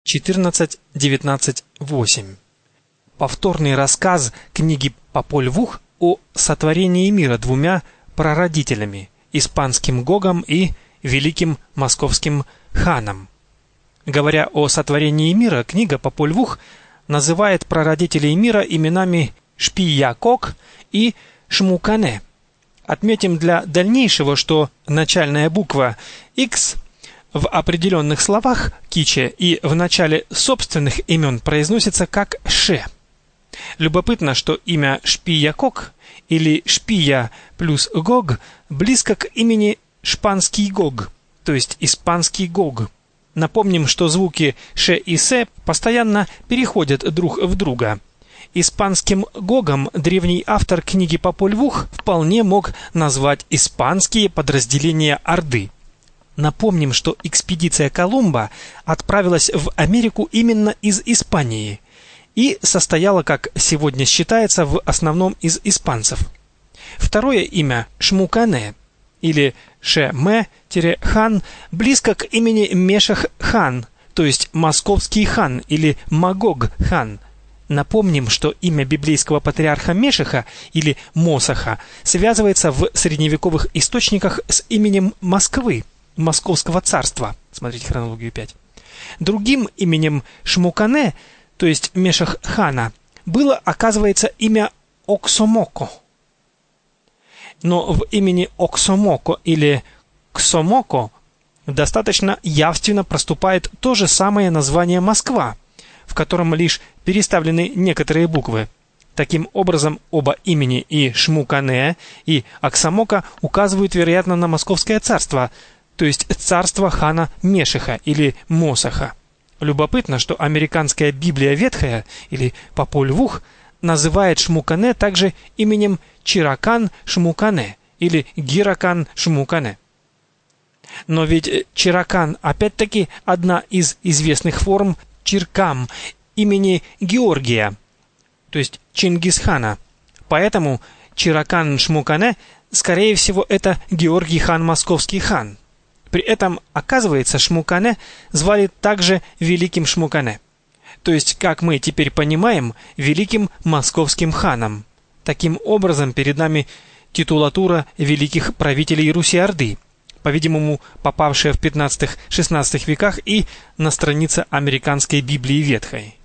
14.19.8. Повторный рассказ книги Пополь Vuh о сотворении мира двумя прародителями – испанским Гогом и великим московским ханом. Говоря о сотворении мира, книга Пополь Vuh называет прародителей мира именами Шпия-Кок и Шмукане. Отметим для дальнейшего, что начальная буква X в определенных словах киче и в начале собственных имен произносится как Ше. Любопытно, что имя Шпия-Кок или Шпия плюс Гог близко к имени Шпанский Гог, то есть испанский Гог. Напомним, что звуки Ше и Се постоянно переходят друг в друга. Испанским Гогом древний автор книги Пополь Vuh вполне мог назвать испанские подразделения Орды. Напомним, что экспедиция Колумба отправилась в Америку именно из Испании и состояла, как сегодня считается, в основном из испанцев. Второе имя Шмукане или Ше-Ме-Хан близко к имени Мешех-хан, то есть московский хан или Магог-хан. Напомним, что имя библейского патриарха Мешеха или Мосаха связывается в средневековых источниках с именем Москвы, Московского царства. Смотрите хронологию 5. Другим именем Шмукане, то есть Мешех-хана, было, оказывается, имя Оксомоко. Но в имени Оксомоко или Ксомоко достаточно явственно проступает то же самое название Москва, в котором лишь переставлены некоторые буквы. Таким образом, оба имени и Шмукане, и Оксомоко указывают, вероятно, на Московское царство, то есть царство хана Мешеха или Мосаха. Любопытно, что американская Библия Ветхая или Пополь Vuh называет Шмукане также именем Чиракан Шмукане или Гиракан Шмукане. Но ведь Чиракан опять-таки одна из известных форм Чиркам имени Георгия, то есть Чингисхана. Поэтому Чиракан Шмукане, скорее всего, это Георгий хан Московский хан. При этом, оказывается, Шмукане звали также Великим Шмукане, то есть, как мы теперь понимаем, Великим Московским ханом. Таким образом, перед нами титулатура великих правителей Руси-Орды, по-видимому, попавшая в 15-16 веках и на странице американской Библии Ветхой.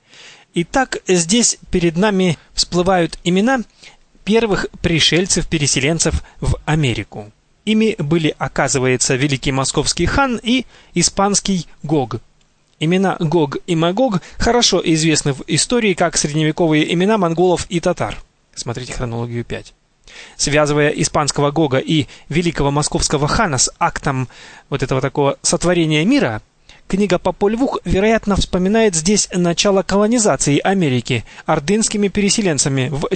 Итак, здесь перед нами всплывают имена первых пришельцев-переселенцев в Америку. Ими были, оказывается, Великий Московский хан и испанский Гог. Имена Гог и Магог хорошо известны в истории как средневековые имена монголов и татар. Смотрите хронологию 5. Связывая испанского Гога и великого московского хана с актом вот этого такого сотворения мира, книга Пополь Vuh, вероятно, вспоминает здесь начало колонизации Америки ордынскими переселенцами в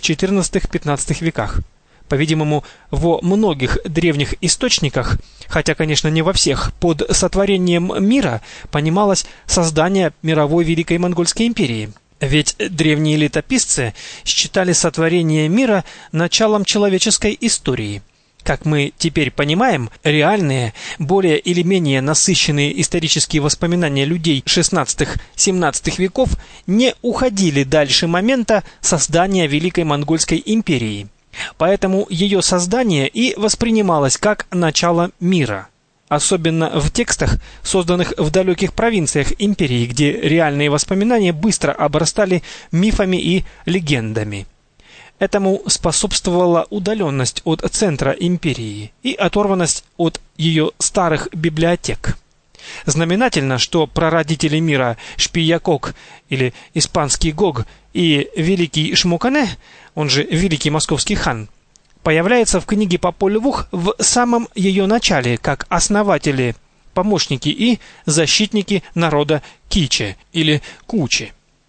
XIV-XV веках. По-видимому, во многих древних источниках, хотя, конечно, не во всех, под сотворением мира понималось создание мировой Великой Монгольской империи. Ведь древние летописцы считали сотворение мира началом человеческой истории. Как мы теперь понимаем, реальные, более или менее насыщенные исторические воспоминания людей XVI-XVII веков не уходили дальше момента создания Великой Монгольской империи. Поэтому ее создание и воспринималось как начало мира. Особенно в текстах, созданных в далеких провинциях империи, где реальные воспоминания быстро обрастали мифами и легендами. Этому способствовала удаленность от центра империи и оторванность от ее старых библиотек. Знаменательно, что прародители мира Шпия-Кок или испанский Гог и великий Шмукане, он же Великий Московский хан, появляется в книге Пополь Vuh в самом ее начале как основатели, помощники и защитники народа Киче или Кучи.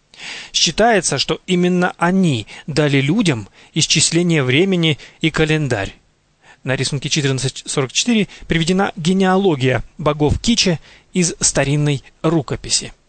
Считается, что именно они дали людям исчисление времени и календарь. На рисунке 1444 приведена генеалогия богов Киче из старинной рукописи.